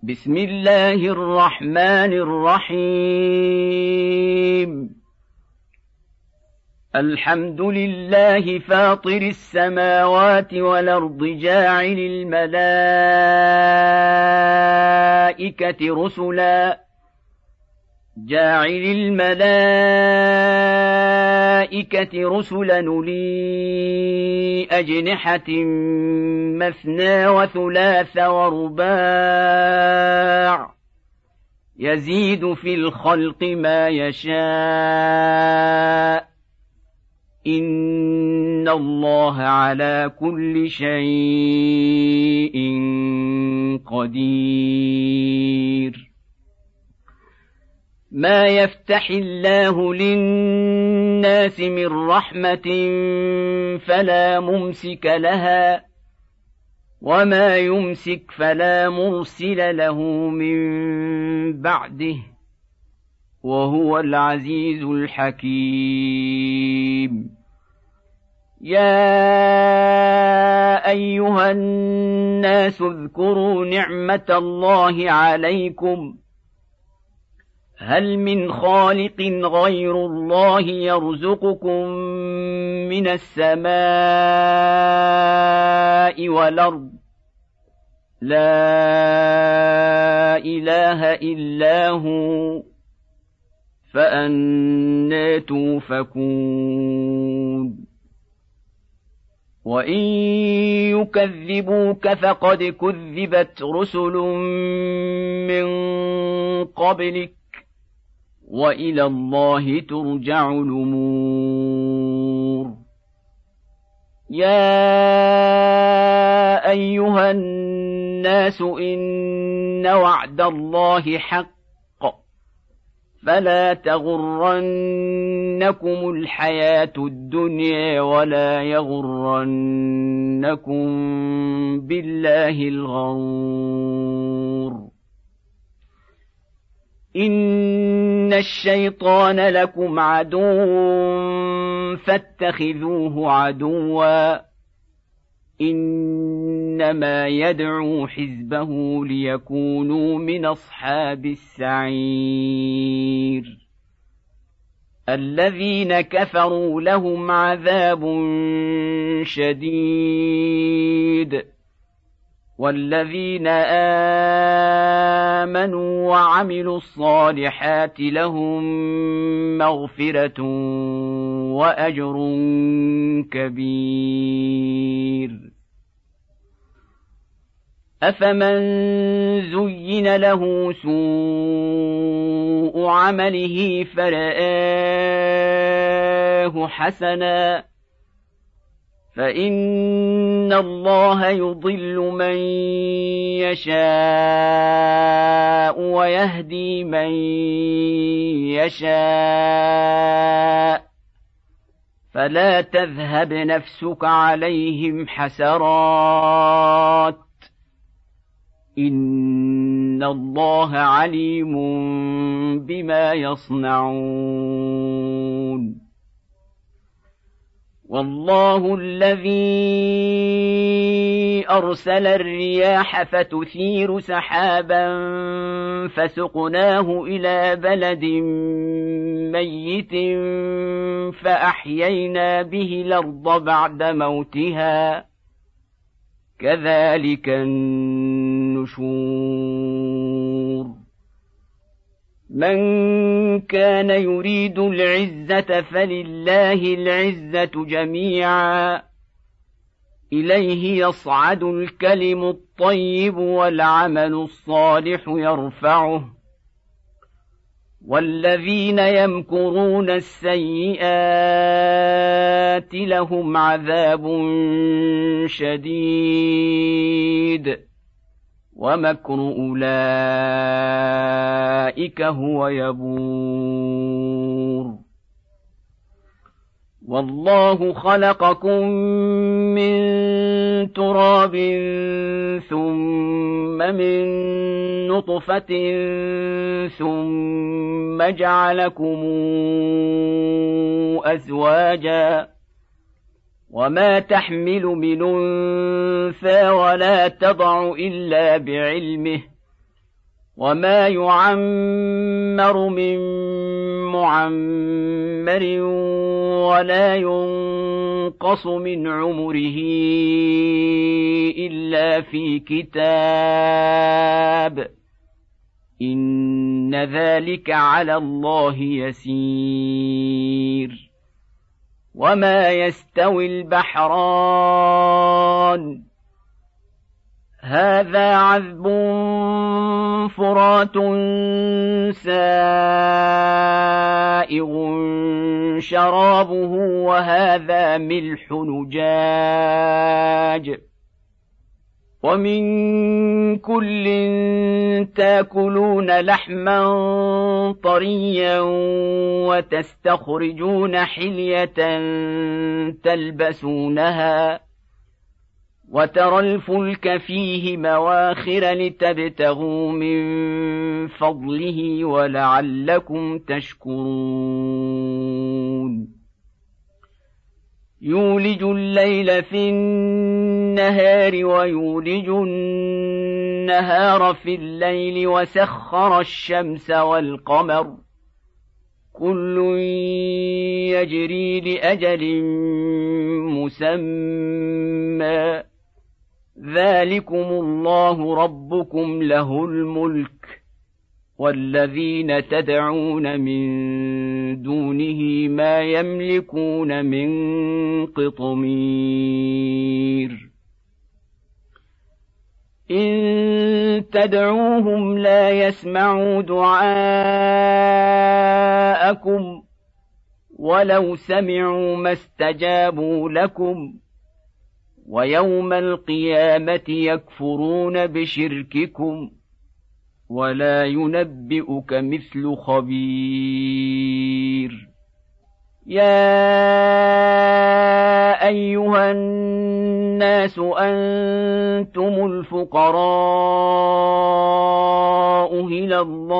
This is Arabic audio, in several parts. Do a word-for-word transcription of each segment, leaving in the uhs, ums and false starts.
بسم الله الرحمن الرحيم الحمد لله فاطر السماوات والأرض جاعل الملائكة رسلا جاعل الملائكة رسلا أولي أجنحة مثنى وثلاث ورباع يزيد في الخلق ما يشاء إن الله على كل شيء قدير ما يفتح الله للناس من رحمة فلا ممسك لها وما يمسك فلا مرسل له من بعده وهو العزيز الحكيم يا أيها الناس اذكروا نعمة الله عليكم هل من خالق غير الله يرزقكم من السماء والأرض لا إله إلا هو فأنى توفكون وإن يكذبوك فقد كذبت رسل من قبلك وإلى الله ترجع الأمور يا أيها الناس إن وعد الله حق فلا تغرنكم الحياة الدنيا ولا يغرنكم بالله الغرور إن الشيطان لكم عدو فاتخذوه عدوا إنما يدعو حزبه ليكونوا من أصحاب السعير الذين كفروا لهم عذاب شديد والذين آمنوا وعملوا الصالحات لهم مغفرة وأجر كبير أفمن زين له سوء عمله فرآه حسنا فإن الله يضل من يشاء ويهدي من يشاء فلا تذهب نفسك عليهم حسرات إن الله عليم بما يصنعون والله الذي أرسل الرياح فتثير سحابا فسقناه إلى بلد ميت فأحيينا به الأرض بعد موتها كذلك النشور من كان يريد العزة فلله العزة جميعا إليه يصعد الكلم الطيب والعمل الصالح يرفعه والذين يمكرون السيئات لهم عذاب شديد ومكر أولئك هو يبور والله خلقكم من تراب ثم من نطفة ثم جعلكم أزواجا وما تحمل من أنثى ولا تضع إلا بعلمه وما يعمر من معمر ولا ينقص من عمره إلا في كتاب إن ذلك على الله يسير. وما يستوي البحران هذا عذب فرات سائغ شرابه وهذا ملح نجاج ومن كل تاكلون لحما طريا وتستخرجون حلية تلبسونها وترى الفلك فيه مواخر لتبتغوا من فضله ولعلكم تشكرون. يولج الليل في النهار ويولج النهار في الليل وسخر الشمس والقمر كل يجري لأجل مسمى ذلكم الله ربكم له الملك والذين تدعون من دونه ما يملكون من قطمير إن تدعوهم لا يسمعوا دعاءكم ولو سمعوا ما استجابوا لكم ويوم القيامة يكفرون بشرككم ولا ينبئك مثل خبير. يا أيها الناس أنتم الفقراء إلى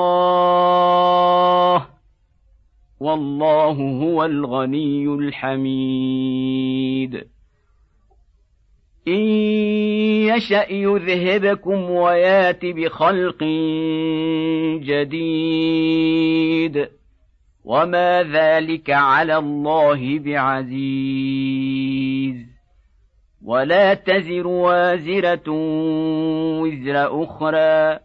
الله والله هو الغني الحميد. إن يشأ يذهبكم ويات بخلق جديد وما ذلك على الله بعزيز. ولا تزر وازرة وزر أخرى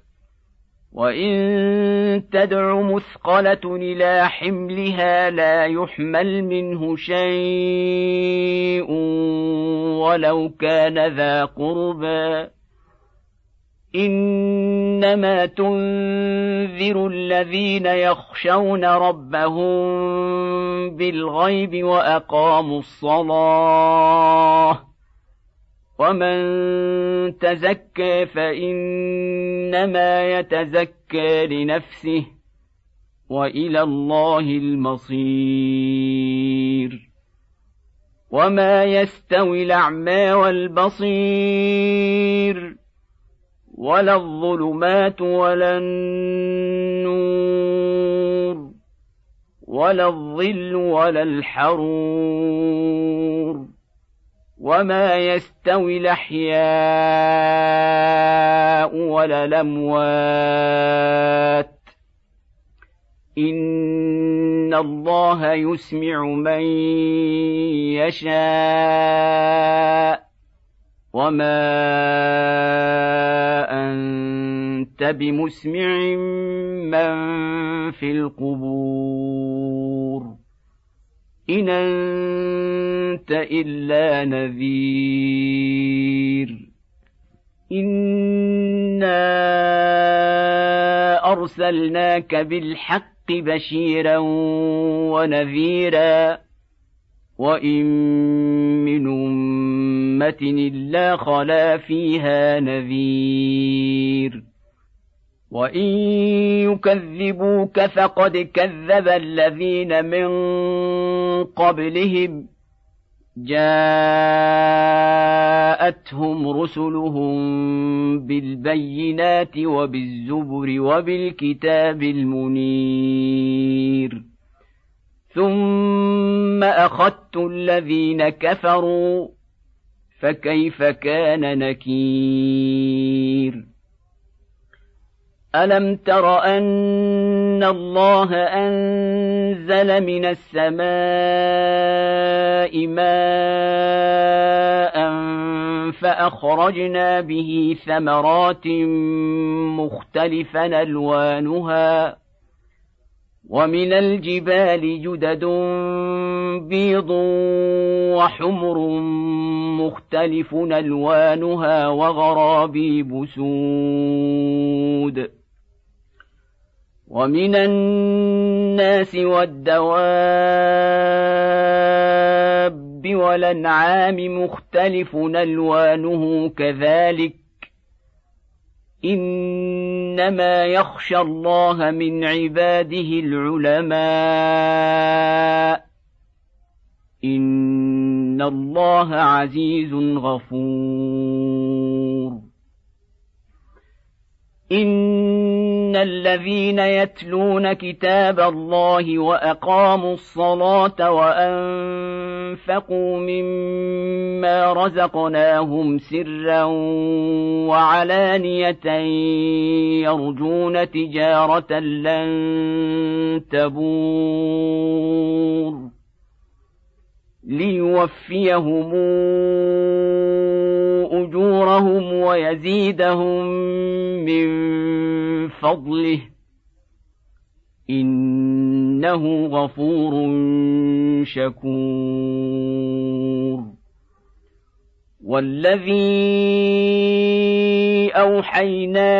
وإن تدع مثقلة إلى حملها لا يحمل منه شيء ولو كان ذا قربى إنما تنذر الذين يخشون ربهم بالغيب وأقاموا الصلاة ومن تزكى فإنما يتزكى لنفسه وإلى الله المصير. وما يستوي الأعمى والبصير ولا الظلمات ولا النور ولا الظل ولا الحرور وما يستوي الأحياء ولا الأموات إن الله يسمع من يشاء وما أنت بمسمع من في القبور إن أنت إلا نذير. إنا أرسلناك بالحق بشيرا ونذيرا وإن من أمة إلا خلا فيها نذير وإن يكذبوك فقد كذب الذين من قبلهم جاءتهم رسلهم بالبينات وبالزبر وبالكتاب المنير ثم أخذت الذين كفروا فكيف كان نكير. ألم تر أن الله أنزل من السماء ماء فأخرجنا به ثمرات مختلفا ألوانها ومن الجبال جدد بيض وحمر مختلف ألوانها وغرابيب سود ومن الناس والدواب والأنعام مختلف ألوانه كذلك إنما يخشى الله من عباده العلماء إن الله عزيز غفور إن الذين يتلون كتاب الله وأقاموا الصلاة وأنفقوا مما رزقناهم سرا وعلانية يرجون تجارة لن تبور ليوفيهم أجورهم ويزيدهم من فضله إنه غفور شكور والذي أوحينا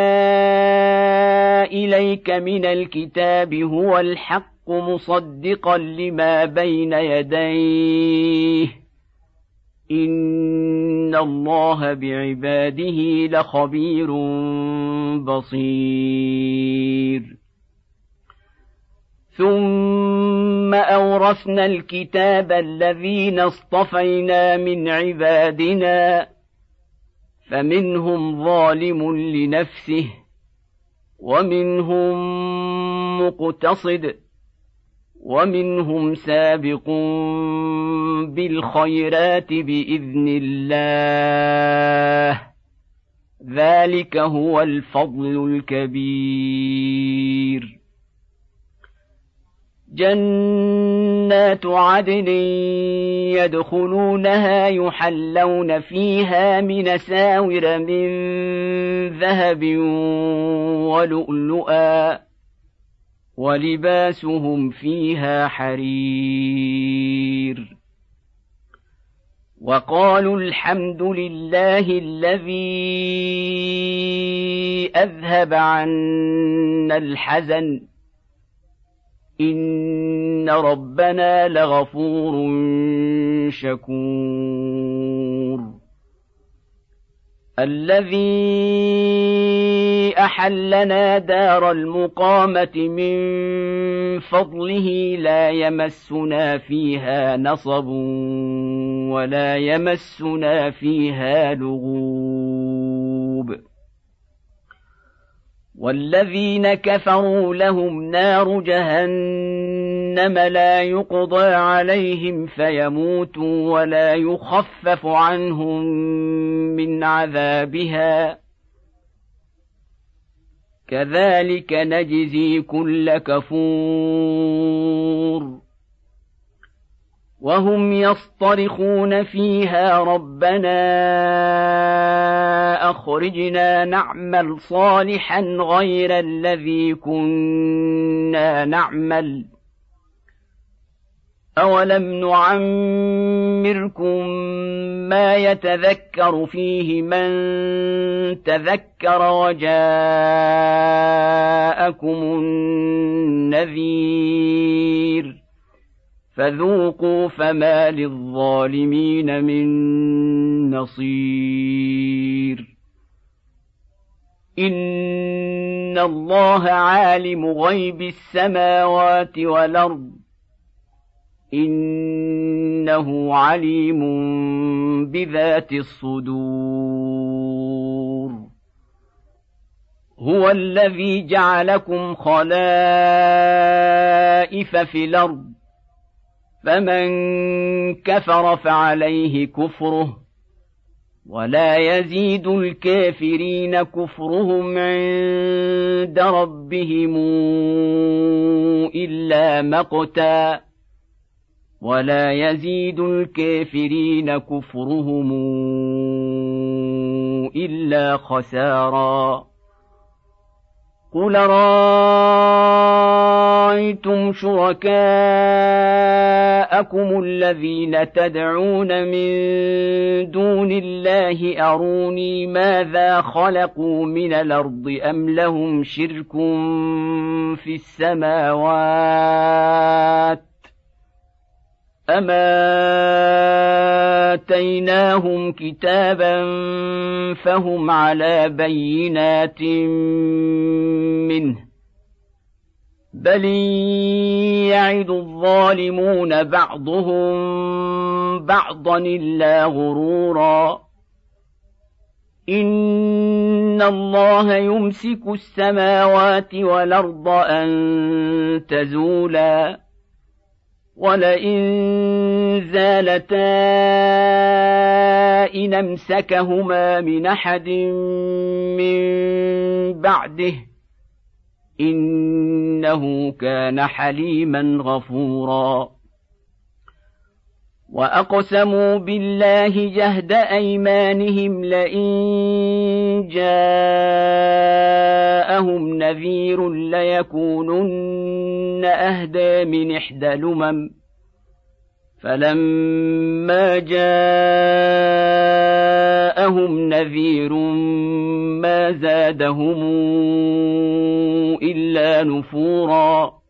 إليك من الكتاب هو الحق مصدقا لما بين يديه إن الله بعباده لخبير بصير ثم أورثنا الكتاب الذين اصطفينا من عبادنا فمنهم ظالم لنفسه ومنهم مقتصد ومنهم سابق بالخيرات بإذن الله ذلك هو الفضل الكبير جنات عدن يدخلونها يحلون فيها من ساور من ذهب ولؤلؤا ولباسهم فيها حرير وقالوا الحمد لله الذي أذهب عنا الحزن إن ربنا لغفور شكور الذي أحلنا دار المقامة من فضله لا يمسنا فيها نصب ولا يمسنا فيها لغوب والذين كفروا لهم نار جهنم لا يقضى عليهم فيموتوا ولا يخفف عنهم من عذابها كذلك نجزي كل كفور وهم يصطرخون فيها ربنا أخرجنا نعمل صالحا غير الذي كنا نعمل أولم نعمركم ما يتذكر فيه من تذكر وجاءكم النذير فذوقوا فما للظالمين من نصير إن الله عالم غيب السماوات والأرض إنه عليم بذات الصدور هو الذي جعلكم خلائف في الأرض فمن كفر فعليه كفره ولا يزيد الكافرين كفرهم عند ربهم إلا مقتا ولا يزيد الكافرين كفرهم إلا خسارا قل رأيتم شركاءكم الذين تدعون من دون الله أروني ماذا خلقوا من الأرض أم لهم شرك في السماوات أما آتيناهم كتابا فهم على بينات منه بل يعد الظالمون بعضهم بعضا إلا غرورا إن الله يمسك السماوات والأرض أن تزولا ولئن زالتا إن أمسكهما من أحد من بعده إنه كان حليما غفورا وأقسموا بالله جهد أيمانهم لئن جاءهم نذير ليكونن أهدى من إحدى الأمم فلما جاءهم نذير ما زادهم إلا نفورا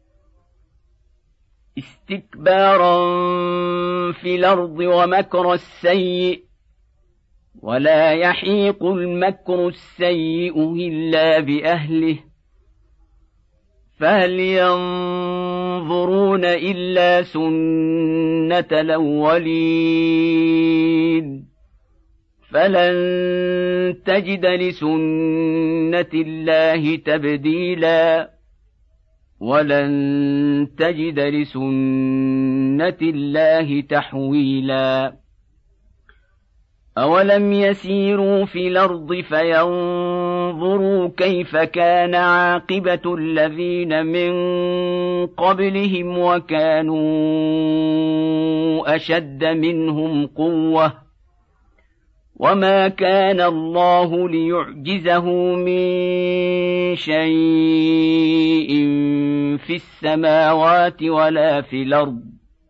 استكبارا في الأرض ومكر السيء ولا يحيق المكر السيء إلا بأهله فهل ينظرون إلا سنة الأولين فلن تجد لسنة الله تبديلا ولن تجد لسنة الله تحويلا أولم يسيروا في الأرض فينظروا كيف كان عاقبة الذين من قبلهم وكانوا أشد منهم قوة وما كان الله ليعجزه من شيء في السماوات ولا في الأرض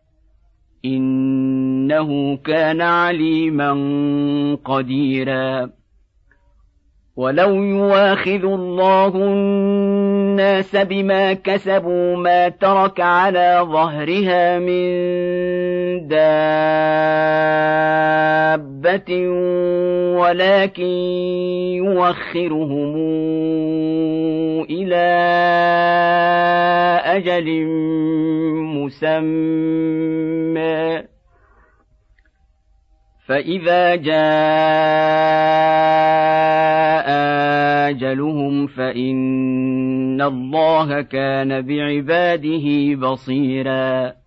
إنه كان عليما قديرا ولو يواخذ الله الناس بما كسبوا ما ترك على ظهرها من دابة ولكن يوخرهم إلى أجل مسمى فإذا جاء أجلهم فإن الله كان بعباده بصيراً